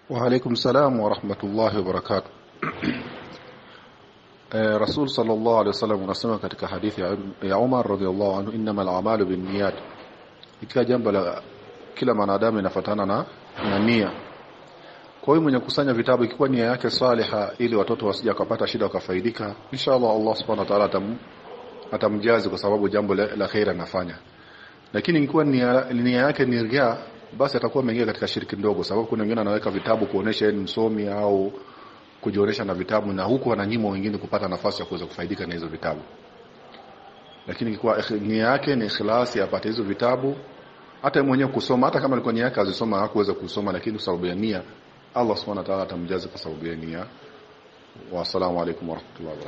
Wa alaykum salam wa rahmatullahi wa barakatuh. Rasul sallallahu alayhi wasallam anasema katika hadithi ya Umar radhiyallahu anhu, innamal a'malu binniyat. Ikiwa jambo la kila mwanadamu inafuatana na nia. Kwa hiyo mwenye kusanya vitabu ikiwa nia yake saliha ili watoto wasije kupata shida wakafaidika, inshallah Allah subhanahu wa ta'ala atamjazi kwa sababu jambo la khair anafanya. Lakini ikiwa nia yake ni riya, basi atakuwa ameingia katika shirki ndogo, sababu kuna wengine anaweka vitabu kuonesha yeye ni msomi au kujionesha na vitabu, na huku ananyima wengine kupata nafasi ya kuweza kufaidika na hizo vitabu. Lakini ikiwa nia yake ni ikhlasi apate hizo vitabu, hata mwenyewe kusoma, hata kama alikuwa nia yake azisoma hakuweza kusoma, lakini kwa sababu ya nia Allah subhanahu wa ta'ala atamjaza kwa sababu ya nia. Wa assalamu alaykum wa rahmatullahi wa barakatuh.